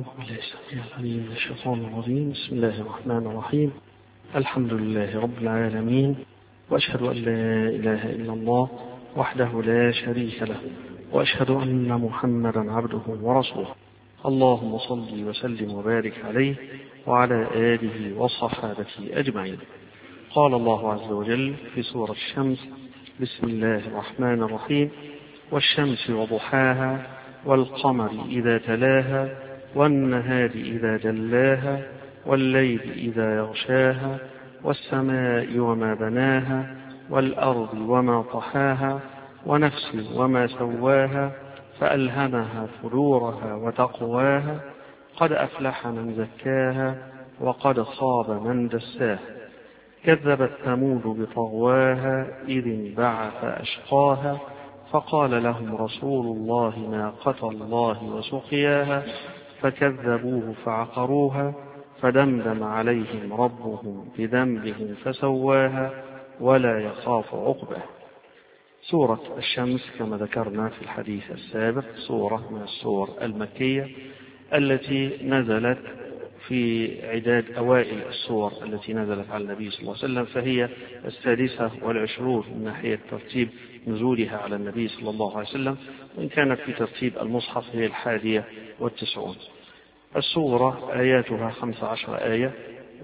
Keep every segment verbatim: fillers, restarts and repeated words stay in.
أعوذ بالله السميع العليم من الشيطان الرجيم. بسم الله الرحمن الرحيم. الحمد لله رب العالمين، وأشهد أن لا إله إلا الله وحده لا شريك له، وأشهد أن محمدا عبده ورسوله. اللهم صل وسلم وبارك عليه وعلى آله وصحابته أجمعين. قال الله عز وجل في سورة الشمس: بسم الله الرحمن الرحيم: والشمس وضحاها والقمر إذا تلاها والنهار إذا جلاها والليل إذا يغشاها والسماء وما بناها والأرض وما طحاها ونفس وما سواها فألهمها فجورها وتقواها قد أفلح من زكاها وقد خاب من دساها. كذبت ثمود بطغواها إذ انبعث أشقاها فقال لهم رسول الله ناقة الله وسقياها فكذبوه فعقروها فدمدم عليهم ربهم بذنبهم فسواها ولا يخاف عقباه. سورة الشمس كما ذكرنا في الحديث السابق سورة من السور المكية التي نزلت في عداد أوائل السور التي نزلت على النبي صلى الله عليه وسلم، فهي السادسة والعشرون من ناحية ترتيب نزولها على النبي صلى الله عليه وسلم، وإن كانت في ترتيب المصحف هي الحادية والتسعون. السورة آياتها خمس عشر آية،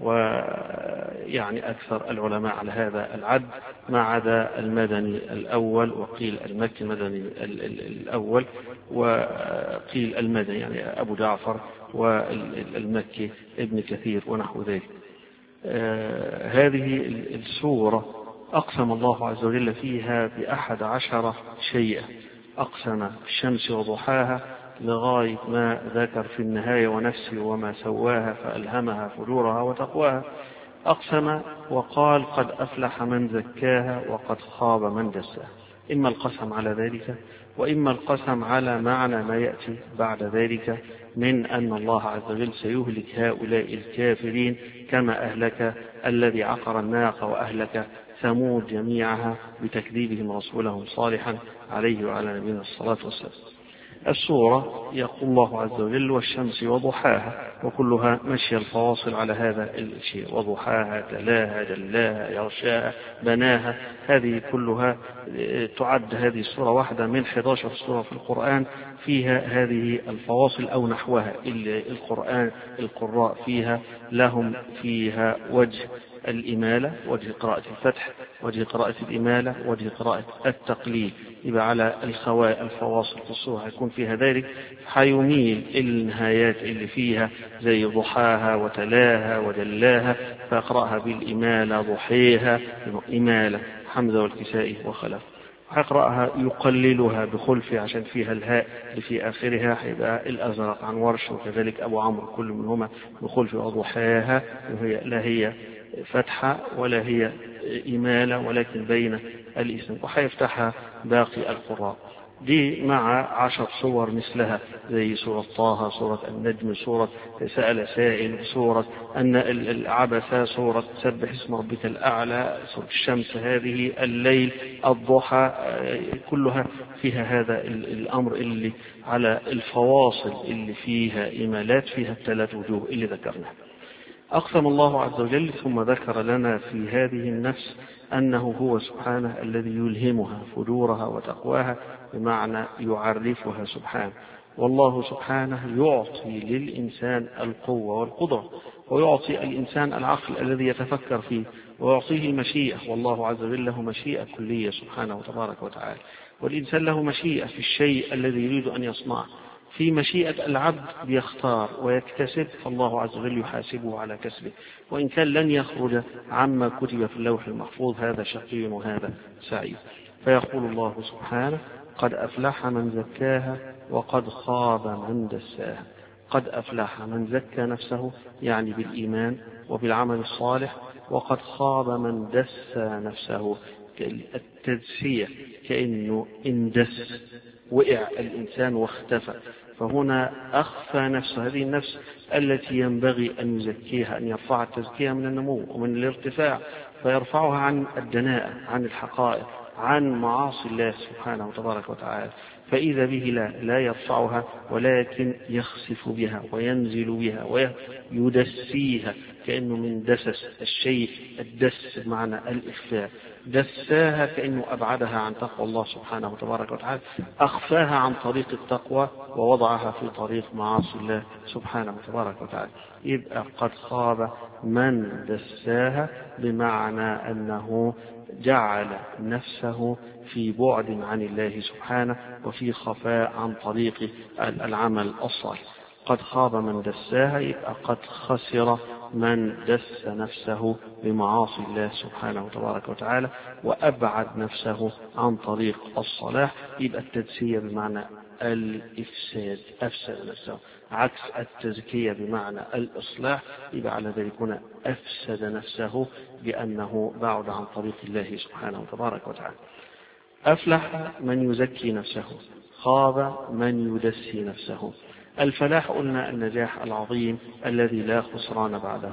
ويعني أكثر العلماء على هذا العد ما عدا المدني الأول، وقيل المكي المدني الأول، وقيل المدني يعني أبو جعفر، والمكي ابن كثير ونحو ذلك. آه هذه السورة أقسم الله عز وجل فيها بأحد عشر شيئا. أقسم الشمس وضحاها لغاية ما ذكر في النهاية ونفس وما سواها فألهمها فجورها وتقواها. أقسم وقال قد أفلح من زكاها وقد خاب من دساها. إما القسم على ذلك، وإما القسم على معنى ما يأتي بعد ذلك من أن الله عز وجل سيهلك هؤلاء الكافرين كما أهلك الذي عقر الناقة وأهلك ثمود جميعها بتكذيبهم رسولهم صالحا عليه وعلى نبينا الصلاة والسلام. السورة يقول الله عز وجل: والشمس وضحاها، وكلها مشي الفواصل على هذا الشيء: وضحاها، تلاها، جلاها، يغشاها، بناها. هذه كلها تعد هذه السورة واحدة من إحدى عشرة سورة في القرآن فيها هذه الفواصل أو نحوها. القرآن القراء فيها لهم فيها وجه الإمالة، وجه قراءة الفتح، وجه قراءة الإمالة، وجه قراءة التقليل. يبقى على الخواء الفواصل في السورة يكون فيها ذلك، حيميل النهايات اللي فيها زي ضحاها وتلاها وجلاها فيقرأها بالإمالة ضحيها إمالة حمزة والكسائي وخلف. هيقرأها يقللها بخلف عشان فيها الهاء اللي في آخرها، هيبقى الأزرق عن ورش، وكذلك أبو عمرو كل منهما بخلف. وضحاها وهي لا هي فتحة ولا هي إمالة ولكن بين الاسم، وحيفتحها باقي القراء. دي مع عشر صور مثلها زي سورة طه، سورة النجم، سورة سأل سائل، سورة أن العبث، سورة سبح اسم ربك الأعلى، سورة الشمس هذه، الليل، الضحى، كلها فيها هذا الأمر اللي على الفواصل اللي فيها إمالات، فيها الثلاث وجوه اللي ذكرناها. أقسم الله عز وجل ثم ذكر لنا في هذه النفس أنه هو سبحانه الذي يلهمها فجورها وتقواها، بمعنى يعرفها سبحانه. والله سبحانه يعطي للإنسان القوة والقدرة، ويعطي الإنسان العقل الذي يتفكر فيه، ويعطيه المشيئة. والله عز وجل له مشيئة كلية سبحانه وتبارك وتعالى، والإنسان له مشيئة في الشيء الذي يريد أن يصنعه. في مشيئة العبد بيختار ويكتسب، فالله عز وجل يحاسبه على كسبه، وإن كان لن يخرج عما كتب في اللوح المحفوظ، هذا شقي وهذا سعيد. فيقول الله سبحانه: قد أفلح من زكاها وقد خاب من دساها. قد أفلح من زكى نفسه يعني بالإيمان وبالعمل الصالح، وقد خاب من دسى نفسه. التدسية كأنه اندس، وقع الإنسان واختفى، فهنا أخفى نفسه. هذه النفس التي ينبغي أن يزكيها، أن يرفع التزكية من النمو ومن الارتفاع، فيرفعها عن الدناءة، عن الحقائق، عن معاصي الله سبحانه وتبارك وتعالى. فإذا به لا, لا يرفعها ولكن يخسف بها وينزل بها ويدسيها، كأنه من دسس الشيء، الدس بمعنى الإخفاء، دساها كأنه أبعدها عن تقوى الله سبحانه وتبارك وتعالى، أخفاها عن طريق التقوى ووضعها في طريق معاصي الله سبحانه وتبارك وتعالى. يبقى قد خاب من دساها، بمعنى أنه جعل نفسه في بعد عن الله سبحانه وفي خفاء عن طريق العمل الصالح. قد خاب من دساها، يبقى قد خسر من دس نفسه بمعاصي الله سبحانه وتبارك وتعالى وأبعد نفسه عن طريق الصلاح. يبقى التدسية بمعنى الإفساد، أفسد نفسه، عكس التزكية بمعنى الإصلاح. يبقى على ذلك هنا أفسد نفسه بأنه بعد عن طريق الله سبحانه وتبارك وتعالى. أفلح من يزكي نفسه، خاب من يدسي نفسه. الفلاح قلنا النجاح العظيم الذي لا خسران بعده.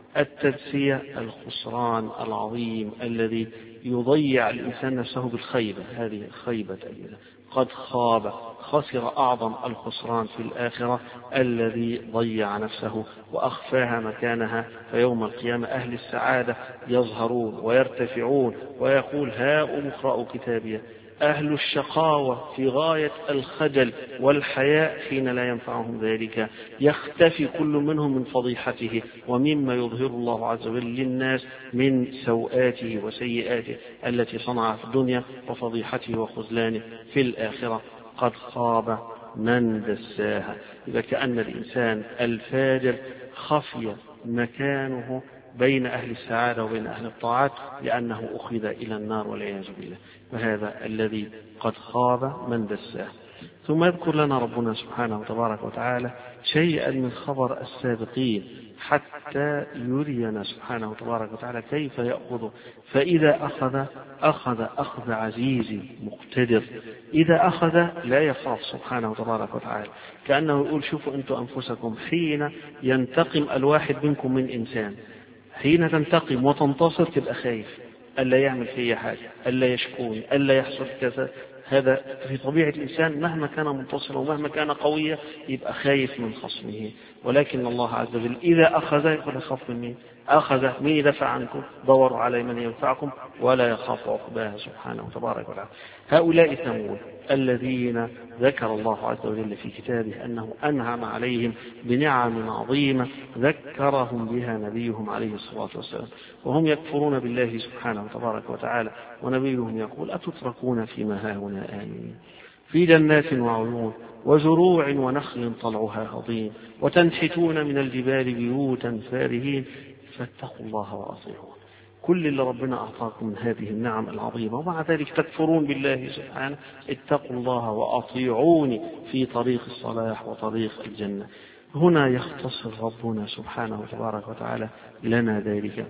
التدسية الخسران العظيم الذي يضيع الإنسان نفسه بالخيبة، هذه خيبة الإنسان. قد خاب، خسر أعظم الخسران في الآخرة الذي ضيع نفسه وأخفاها مكانها. فيوم القيامة أهل السعادة يظهرون ويرتفعون ويقول هاؤم اقرأوا كتابيه. أهل الشقاوة في غاية الخجل والحياء حين لا ينفعهم ذلك، يختفي كل منهم من فضيحته ومما يظهر الله عز وجل للناس من سوءاته وسيئاته التي صنعها في الدنيا وفضيحته وخذلانه في الآخرة. قد خاب من دساها. إذا كأن الإنسان الفاجر خفي مكانه بين أهل السعادة وبين أهل الطاعات لأنه أخذ إلى النار والعياذ بالله، وهذا الذي قد خاب من دساه. ثم يذكر لنا ربنا سبحانه وتبارك وتعالى شيئا من خبر السابقين حتى يرينا سبحانه وتبارك وتعالى كيف يأخذ. فإذا أخذ أخذ أخذ عزيز مقتدر، إذا أخذ لا يخاف سبحانه وتبارك وتعالى، كأنه يقول شوفوا أنتم أنفسكم حين ينتقم الواحد منكم من إنسان، حين تنتقم وتنتصر تبقى خايف ألا يعمل فيه حاجة، ألا يشكوني، ألا يحصل كذا. هذا في طبيعة الإنسان مهما كان منتصرا ومهما كان قويا يبقى خايف من خصمه. ولكن الله عز وجل إذا أخذ يقول يخاف من مين؟ أخذ من يدفع عنكم، دوروا على من ينفعكم ولا يخاف عقباها سبحانه وتبارك وتعالى. هؤلاء ثمود الذين ذكر الله عز وجل في كتابه أنه أنعم عليهم بنعم عظيمة ذكرهم بها نبيهم عليه الصلاة والسلام، وهم يكفرون بالله سبحانه وتبارك وتعالى، ونبيهم يقول أتتركون فيما هاهنا آمنين في جنات وعيون وزروع ونخل طلعها هضيم وتنحتون من الجبال بيوتا فارهين فاتقوا الله وأطيعون. كل اللي ربنا أعطاكم من هذه النعم العظيمة ومع ذلك تكفرون بالله سبحانه، اتقوا الله وأطيعوني في طريق الصلاح وطريق الجنة. هنا يختصر ربنا سبحانه وتبارك وتعالى لنا ذلك.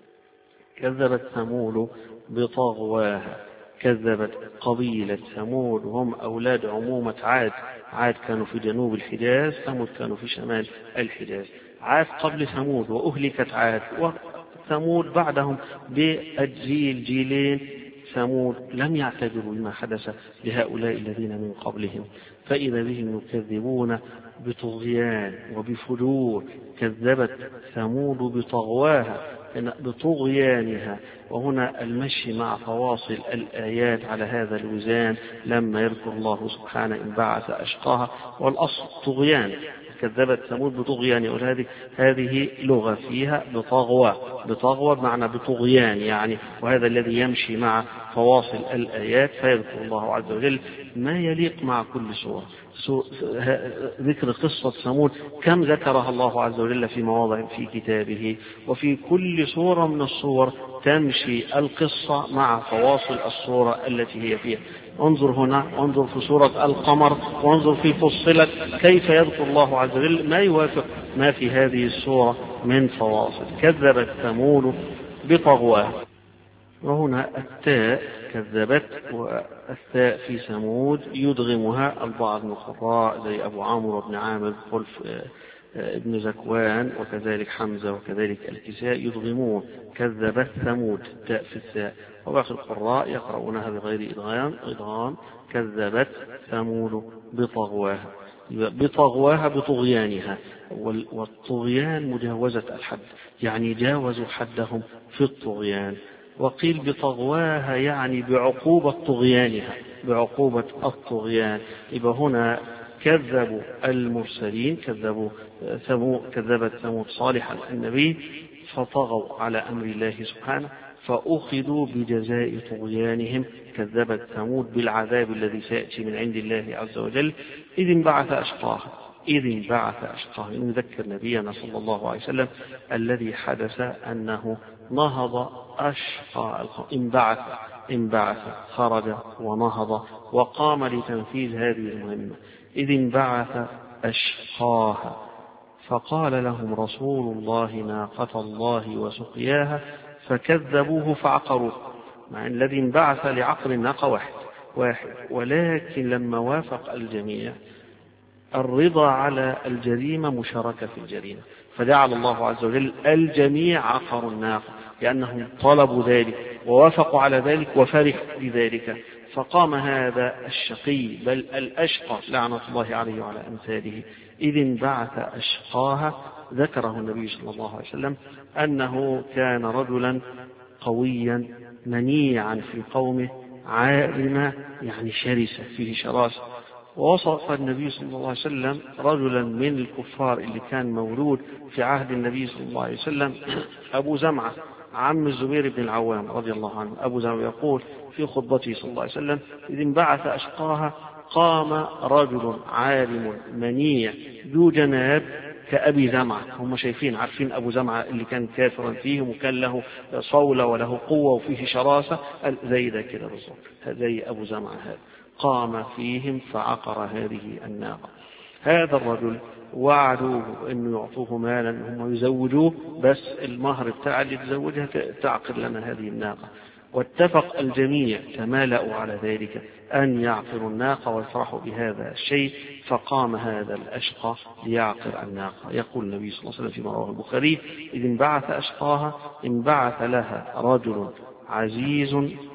كذبت ثمود بطغواها، كذبت قبيلة ثمود هم أولاد عمومة عاد. عاد كانوا في جنوب الحجاز، ثمود كانوا في شمال الحجاز. عاد قبل ثمود وأهلكت عاد، وثمود بعدهم بالجيل جيلين. ثمود لم يعتبروا بما حدث لهؤلاء الذين من قبلهم، فإذا بهم يكذبون بطغيان وبفجور. كذبت ثمود بطغواها بطغيانها، وهنا المشي مع فواصل الآيات على هذا الوزان لما يذكر الله سبحانه إن بعث أشقاها، والأصل طغيان. كذبت ثمود بطغيان، هذه هذه لغة فيها بطغوى، بطغوى بمعنى بطغيان يعني، وهذا الذي يمشي مع فواصل الآيات. فيذكر الله عز وجل ما يليق مع كل سورة. ذكر قصة ثمود كم ذكرها الله عز وجل في مواضع في كتابه، وفي كل سورة من الصور تمشي القصة مع فواصل الصورة التي هي فيها. انظر هنا، وانظر في سورة القمر، وانظر في فصلت كيف يذكر الله عز وجل ما يوافق ما في هذه السورة من فواصل. كذبت ثمود بطغواها، وهنا التاء كذبت والثاء في ثمود يدغمها البعض من القراء زي أبو عمرو بن عامر ابن زكوان وكذلك حمزة وكذلك الكساء يضغمون كذبت ثمود تاء في الثاء، وباقي القراء يقرؤونها بغير إدغام إدغام كذبت ثمود بطغواها بطغواها بطغيانها. والطغيان مجاوزة الحد، يعني جاوزوا حدهم في الطغيان. وقيل بطغواها يعني بعقوبة طغيانها، بعقوبة الطغيان. يبقى هنا كذبوا المرسلين، كذبوا ثمود كذبت ثمود صالحا النبي فطغوا على أمر الله سبحانه فأخذوا بجزاء طغيانهم. كذبت ثمود بالعذاب الذي سيأتي من عند الله عز وجل إذ انبعث أشقاها إذ انبعث أشقاها. نذكر نبينا صلى الله عليه وسلم الذي حدث أنه نهض أشقى انبعث انبعث خرج ونهض وقام لتنفيذ هذه المهمة. إذ انبعث أشقاها فقال لهم رسول الله ناقة الله وسقياها فكذبوه فعقروه. مع أن الذي انبعث لعقر الناقة واحد واحد ولكن لما وافق الجميع الرضا على الجريمة مشاركة في الجريمة، فجعل الله عز وجل الجميع عقروا الناقة لأنهم طلبوا ذلك ووافقوا على ذلك وفرحوا بذلك. فقام هذا الشقي بل الأشقى لعنة الله عليه وعلى أمثاله. إذ انبعث أشقاها ذكره النبي صلى الله عليه وسلم أنه كان رجلا قويا منيعا في قومه عارما يعني شرسة فيه شراسة. ووصف النبي صلى الله عليه وسلم رجلا من الكفار اللي كان مولود في عهد النبي صلى الله عليه وسلم أبو زمعة عم الزبير بن العوام رضي الله عنه. أبو زمعة يقول في خطبته صلى الله عليه وسلم إذ انبعث أشقاها قام رجل عالم منيع ذو جناب كأبي زمعة. هم شايفين عارفين أبو زمعة اللي كان كافرا فيهم وكان له صولة وله قوة وفيه شراسة زي ده كده بالظبط، زي أبو زمعة هذا قام فيهم فعقر هذه الناقة. هذا الرجل وعدوه أن يعطوه مالا هم يزوجوه بس المهر بتاع اللي تزوجها تعقر لنا هذه الناقة. واتفق الجميع تمالأوا على ذلك أن يعقروا الناقة ويفرحوا بهذا الشيء. فقام هذا الأشقى ليعقر الناقة. يقول النبي صلى الله عليه وسلم فيما رواه البخاري إذ انبعث أشقاها انبعث لها رجل عزيز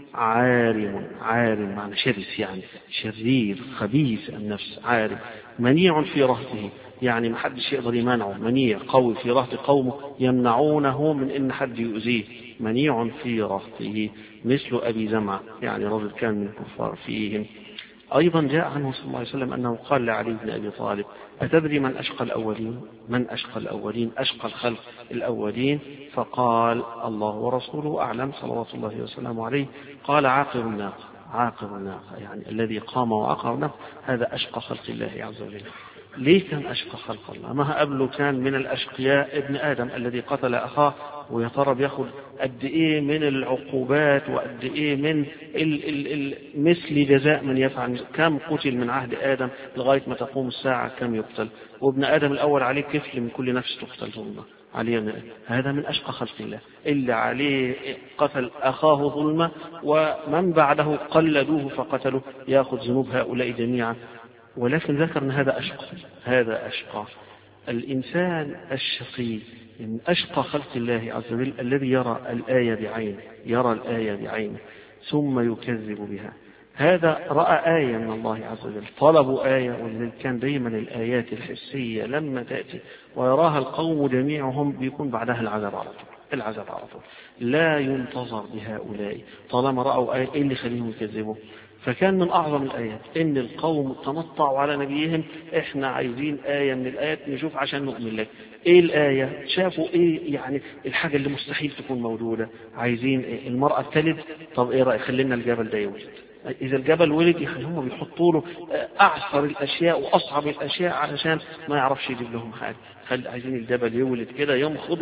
عارم عارم معنى شرس يعني شرير خبيث النفس عارم منيع في رهطه يعني ما حدش يقدر يمنعه منيع قوي في رهط قومه يمنعونه من ان حد يؤذيه منيع في رهطه مثل أبي زمعة يعني رجل كان من الكفار فيهم. أيضا جاء عنه صلى الله عليه وسلم أنه قال لعلي بن أبي طالب أتدري من أشقى الأولين من أشقى الأولين أشقى الخلق الأولين؟ فقال الله ورسوله أعلم صلوات الله وسلامه عليه. قال عاقر الناقة عاقر الناقة يعني الذي قام وعقر الناقة هذا أشقى خلق الله عز وجل. ليه كان أشقى خلق الله؟ ما قبله كان من الأشقياء ابن آدم الذي قتل أخاه ويا ترى بياخد قد إيه من العقوبات وقد إيه من ال ال ال مثل جزاء من يفعل. كم قتل من عهد آدم لغاية ما تقوم الساعة كم يقتل. وابن آدم الأول عليه كفل من كل نفس تقتل ظلمة عليه. هذا من أشقى خلق الله اللي عليه قتل أخاه ظلمة ومن بعده قلدوه فقتلوا يأخذ ذنوب هؤلاء جميعا. ولكن ذكر أن هذا أشقى هذا أشقى الإنسان الشقي من أشقى خلق الله عز وجل الذي يرى الآية بعينه يرى الآية بعينه ثم يكذب بها. هذا رأى آية من الله عز وجل طلبوا آية ولذلك كان دائما الآيات الحسية لما تأتي ويراها القوم جميعهم بيكون بعدها العذاب على طول العذاب على طول لا ينتظر بهؤلاء طالما رأوا آية. إيه اللي خليهم يكذبوا؟ فكان من أعظم الآيات إن القوم تنطعوا على نبيهم إحنا عايزين آية من الآيات نشوف عشان نؤمن لك. إيه الآية؟ شافوا إيه يعني الحاجة اللي مستحيل تكون موجودة. عايزين إيه؟ المرأة تلد. طب إيه رأي خلينا الجبل ده يولد. إذا الجبل ولد يعني هم بيحطوا له أعصر الأشياء وأصعب الأشياء علشان ما يعرفش يجيب لهم حاجة. خل عايزين الجبل يولد كده ينخض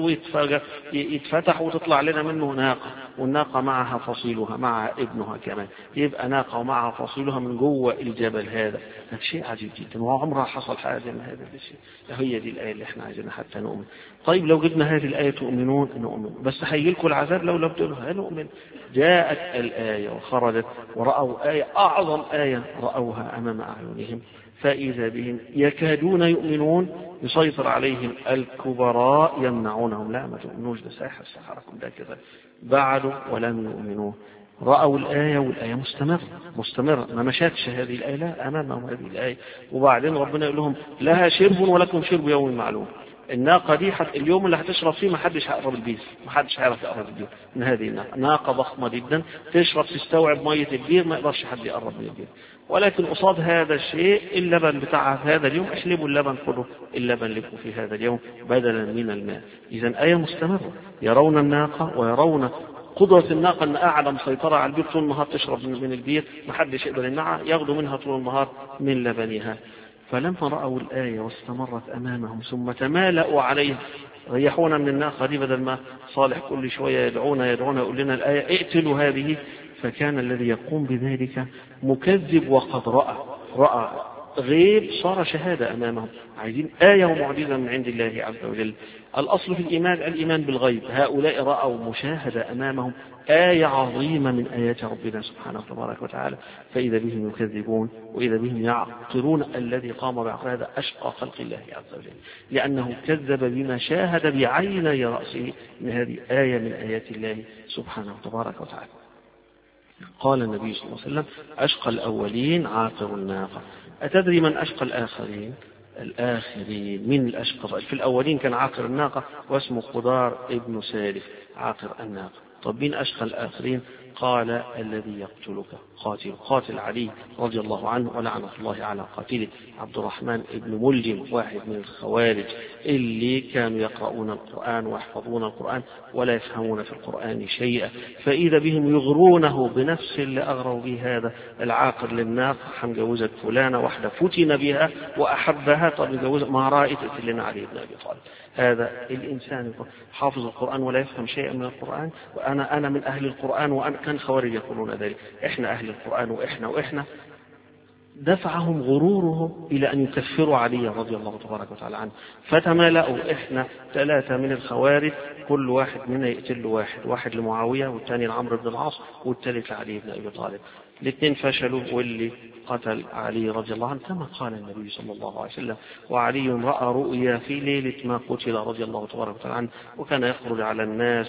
ويتفتح وتطلع لنا منه ناقة والناقة معها فصيلها مع ابنها كمان يبقى ناقة ومعها فصيلها من جوه الجبل. هذا هذا شيء عجيب جدا وعمرها حصل حاجة من هذا الشيء. هي دي الآية اللي احنا عايزينها حتى نؤمن. طيب لو جبنا هذه الآية تؤمنون نؤمن بس هيجي لكم العذاب لو لم تؤمنوا نؤمن. جاءت الآية وخرجت ورأوا رأوا آية أعظم آية رأوها أمام أعينهم فإذا بهم يكادون يؤمنون يسيطر عليهم الكبراء يمنعونهم لا ما تؤمنوش ده ساحر سحركم ده كذا بعدوا ولم يؤمنوا رأوا الآية والآية مستمرة مستمرة ما مشاتش هذه الآية لا أمامهم هذه الآية وبعدين ربنا يقول لهم لها شرب ولكم شرب يوم معلوم الناقة دي حت اليوم اللي هتشرب فيه ما حدش هيقرب البير ما حدش هيعرف يقرب البير من هذه الناقة ناقة ضخمة جدا تشرب تستوعب مية البير ما يقدرش حد يقرب من البير ولكن قصاد هذا الشيء اللبن بتاعها في هذا اليوم احلبوا اللبن كله اللبن لكم في هذا اليوم بدلا من الماء إذا آية مستمرة يرون الناقة ويرون قدرة الناقة أن أعلى مسيطرة على البير طول النهار تشرب من البير ما حدش يقدر يمنعها ياخذوا منها طول النهار من لبنها فلما رأوا الآية واستمرت أمامهم ثم تمالأوا عليه ريحونا من الناقة دي بدل ما صالح كل شوية يدعونا يدعونا يقول لنا الآية اقتلوا هذه فكان الذي يقوم بذلك مكذب وقد رأى رأى غيب صار شهادة أمامهم عايزين آية ومعجزة من عند الله عز وجل الأصل في الإيمان الإيمان بالغيب هؤلاء رأوا مشاهدة أمامهم آية عظيمة من آيات ربنا سبحانه تبارك وتعالى فإذا بهم يكذبون وإذا بهم يعقلون الذي قام بعقل هذا أشقى خلق الله عز وجل لأنه كذب بما شاهد بعيني رأسه من هذه آية من آيات الله سبحانه تبارك وتعالى قال النبي صلى الله عليه وسلم أشقى الأولين عاقر الناقة أتدري من أشقى الآخرين الآخرين من الأشقى في الأولين كان عاقر الناقة واسمه قدار ابن سالف عاقر الناقة طب مين أشقى الآخرين قال الذي يقتلك قاتل قاتل علي رضي الله عنه ولعنة الله على قاتله عبد الرحمن ابن ملجم واحد من الخوارج اللي كانوا يقرؤون القرآن ويحفظون القرآن ولا يفهمون في القرآن شيئا فإذا بهم يغرونه بنفس اللي أغروا به هذا العاقر للناقة حمجوزت فلانة واحدة فتن بها وأحبها طب جوزت ما رأيت لنا علي بن أبي طالب هذا الإنسان حافظ القرآن ولا يفهم شيئا من القرآن وأنا أنا من أهل القرآن وأنا كان خوارج يقولون ذلك إحنا أهل القرآن وإحنا وإحنا دفعهم غرورهم إلى أن يكفروا علي رضي الله تبارك وتعالى عنه فتمالأوا إحنا ثلاثة من الخوارج كل واحد منا يقتل واحد واحد لمعاوية والثاني لعمرو بن العاص والثالث لعلي بن أبي طالب الاثنين فشلوا واللي قتل علي رضي الله عنه كما قال النبي صلى الله عليه وسلم وعلي رأى رؤيا في ليلة ما قتل رضي الله تبارك وتعالى عنه وكان يخرج على الناس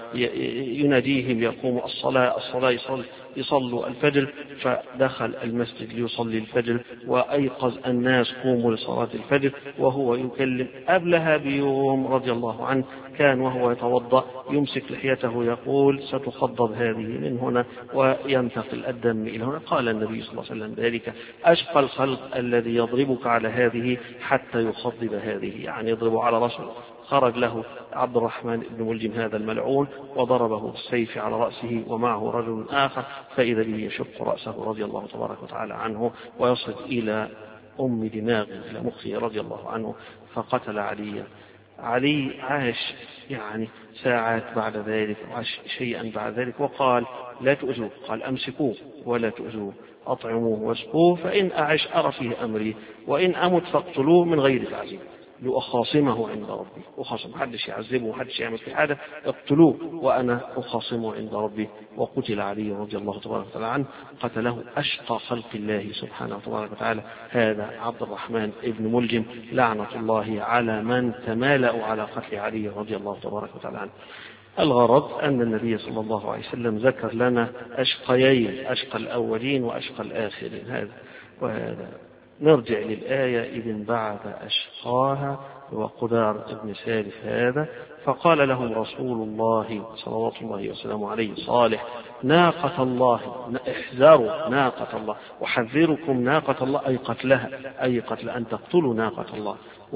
ويناديهم يقوم الصلاة الصلاة يصل يصلوا الفجر فدخل المسجد ليصلي الفجر وأيقظ الناس قوموا لصلاة الفجر وهو يكلم قبلها بيوم رضي الله عنه كان وهو يتوضأ يمسك لحيته يقول ستخضب هذه من هنا وينتقل الدم إلى هنا قال النبي صلى الله عليه وسلم ذلك أشقى الخلق الذي يضربك على هذه حتى يخضب هذه يعني يضرب على رأسه خرج له عبد الرحمن بن ملجم هذا الملعون وضربه بالسيف على رأسه ومعه رجل آخر فإذا به يشق رأسه رضي الله تبارك وتعالى عنه ويصل إلى أم دماغه إلى مخه رضي الله عنه فقتل علي علي عاش يعني ساعات بعد ذلك وعاش شيئا بعد ذلك وقال لا تؤذوه قال أمسكوه ولا تؤذوه أطعموه واسقوه فإن أعش أرى فيه أمري وإن أمت فاقتلوه من غير تعذيب لأخاصمه عند ربي أخاصم محدش يعذبه محدش يعمل في حاجة اقتلوه وأنا أخاصمه عند ربي وقتل علي رضي الله تبارك وتعالى عنه قتله أشقى خلق الله سبحانه تبارك وتعالى هذا عبد الرحمن ابن ملجم لعنة الله على من تمالأوا على قتل علي رضي الله تبارك وتعالى عنه الغرض أن النبي صلى الله عليه وسلم ذكر لنا أشقيين أشقى الأولين وأشقى الآخرين هذا وهذا نرجع للآية إذ انبعث أشقاها وقدار ابن سالف هذا فقال لهم رسول الله صلى الله وسلم عليه صالح ناقة الله احذروا ناقة الله وحذركم ناقة الله أي قتلها أي قتل أن تقتلوا ناقة الله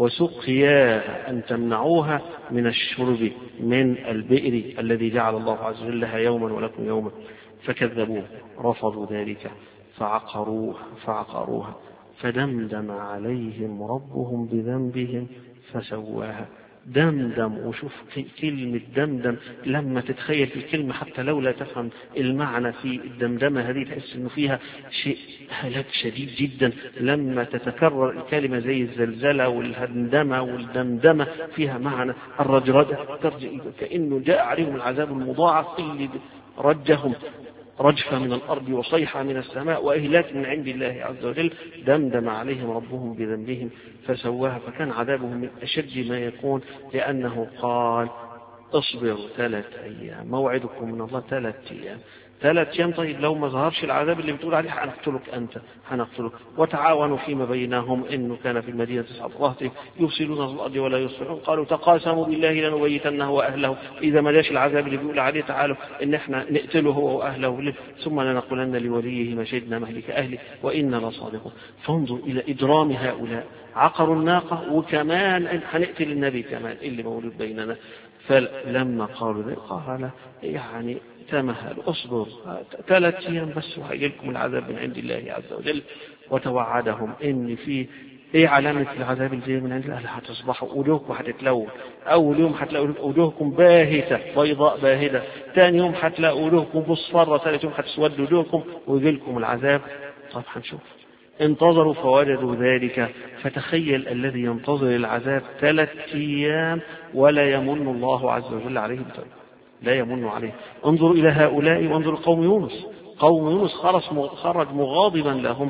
وسقياها أن تمنعوها من الشرب من البئر الذي جعل الله عز وجل لها يوما ولكم يوما فكذبوه رفضوا ذلك فعقروها فعقروها فدمدم عليهم ربهم بذنبهم فسواها دمدم وشوف كلمة دمدم لما تتخيل في الكلمة حتى لو لا تفهم المعنى في الدمدمة هذه تحس انه فيها شيء هلاك شديد جدا لما تتكرر الكلمة زي الزلزلة والهندمة والدمدمة فيها معنى الرجردة كأنه جاء عليهم العذاب المضاعف اللي رجهم رجفة من الأرض وصيحة من السماء وإهلاك من عند الله عز وجل. دمدم عليهم ربهم بذنبهم فسواها، فكان عذابهم من أشد ما يكون، لأنه قال اصبروا ثلاث أيام، موعدكم من الله ثلاث أيام. ثلاث أيام طيب لو ما ظهرش العذاب اللي بتقول عليه هنقتلك أنت، هنقتلك. وتعاونوا فيما بينهم، إنه كان في المدينة تسعة رهط يفسدون في الأرض ولا يصلحون، قالوا تقاسموا بالله لنبيتنه وأهله، إذا ما جاش العذاب اللي بيقول عليه تعالوا إن إحنا نقتله هو وأهله، ثم لنقولن لوليه ما شهدنا مهلك أهله وإنا لصادقون. فانظر إلى إجرام هؤلاء، عقروا الناقة وكمان هنقتل النبي كمان اللي مولود بيننا. فلما قالوا ذلك قال يعني تمهل اصبر ثلاث ايام بس وهيجي لكم العذاب من عند الله عز وجل. وتوعدهم ان في ايه علامه العذاب اللي جاي من عند الله، هتصبحوا وجوهكم هتتلون، اول يوم هتلاقوا وجوهكم باهته بيضاء باهته، ثاني يوم هتلاقوا وجوهكم مصفره، ثالث يوم هتسود وجوهكم ويجي لكم العذاب. طب هنشوف. انتظروا فوجدوا ذلك، فتخيل الذي ينتظر العذاب ثلاث ايام ولا يمن الله عز وجل عليه بتوبه، لا يمن عليه. انظروا إلى هؤلاء وانظروا قوم يونس. قوم يونس خرج مغاضبا لهم،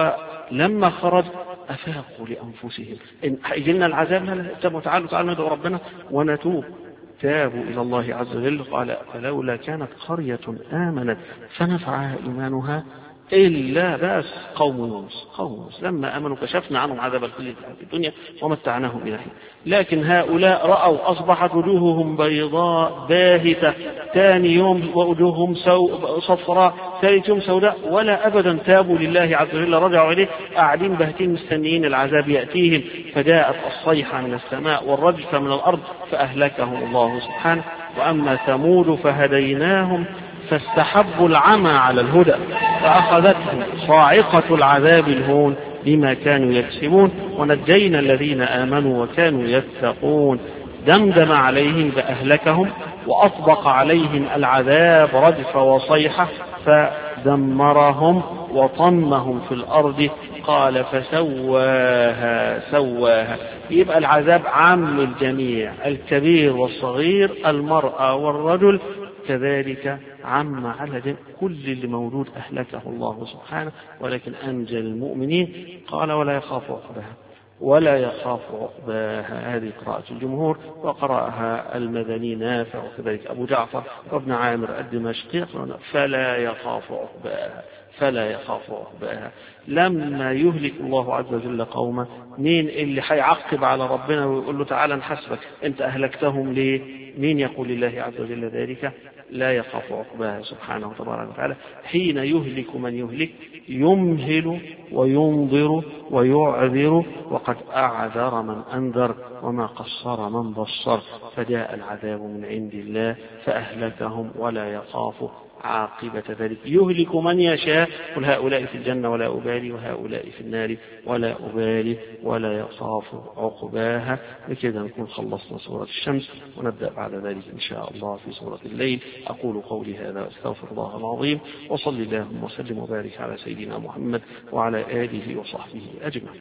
ولما خرج أفاقوا لأنفسهم إن يجينا العذاب لا تعالوا تعالوا ندعو ربنا ونتوب. تابوا إلى الله عز وجل. قال فلولا كانت قرية آمنت فنفعها إيمانها إلا بس قوم يونس. قوم يونس لما أمنوا كشفنا عنهم عذاب الخزي في الدنيا ومتعناهم إلى حين. لكن هؤلاء رأوا أصبحت وجوههم بيضاء باهتة، ثاني يوم وجوههم صفراء، ثالث يوم سوداء، ولا أبدا تابوا لله عز وجل، رجعوا إليه قاعدين باهتين مستنيين العذاب يأتيهم. فجاءت الصيحة من السماء والرجفة من الأرض فأهلكهم الله سبحانه. وأما ثمود فهديناهم فاستحبوا العمى على الهدى فأخذتهم صاعقة العذاب الهون بما كانوا يكسبون ونجينا الذين آمنوا وكانوا يتقون. دمدم عليهم فأهلكهم وأطبق عليهم العذاب رجفة وصيحة فدمرهم وطمهم في الأرض. قال فسواها سواها. يبقى العذاب عام الجميع، الكبير والصغير، المرأة والرجل، كذلك عم على كل اللي مولود أهلكه الله سبحانه، ولكن أنجى المؤمنين. قال ولا يخاف عقباها، ولا يخاف عقباها. هذه قراءة الجمهور، وقرأها المدني نافع وكذلك أبو جعفر وابن عامر الدمشقي فلا يخاف عقباها، فلا يخاف عقباها. لما يهلك الله عز وجل قوما، مين اللي حيعقب على ربنا ويقول له تعالى نحسبك انت أهلكتهم ليه؟ مين يقول لله عز وجل ذلك؟ لا يخاف عقباها سبحانه وتبارك وتعالى. حين يهلك من يهلك يمهل وينظر ويعذر، وقد أعذر من أنذر وما قصر من بصر. فجاء العذاب من عند الله فأهلكهم ولا يخاف عاقبة ذلك. يهلك من يشاء، قل هؤلاء في الجنة ولا أبالي وهؤلاء في النار ولا أبالي ولا يخاف عقباها. بكذا نكون خلصنا سورة الشمس، ونبدأ بعد ذلك إن شاء الله في سورة الليل. أقول قولي هذا وأستغفر الله العظيم، وصلي اللهم وسلم وبارك على سيدنا محمد وعلى آله وصحبه أجمعين.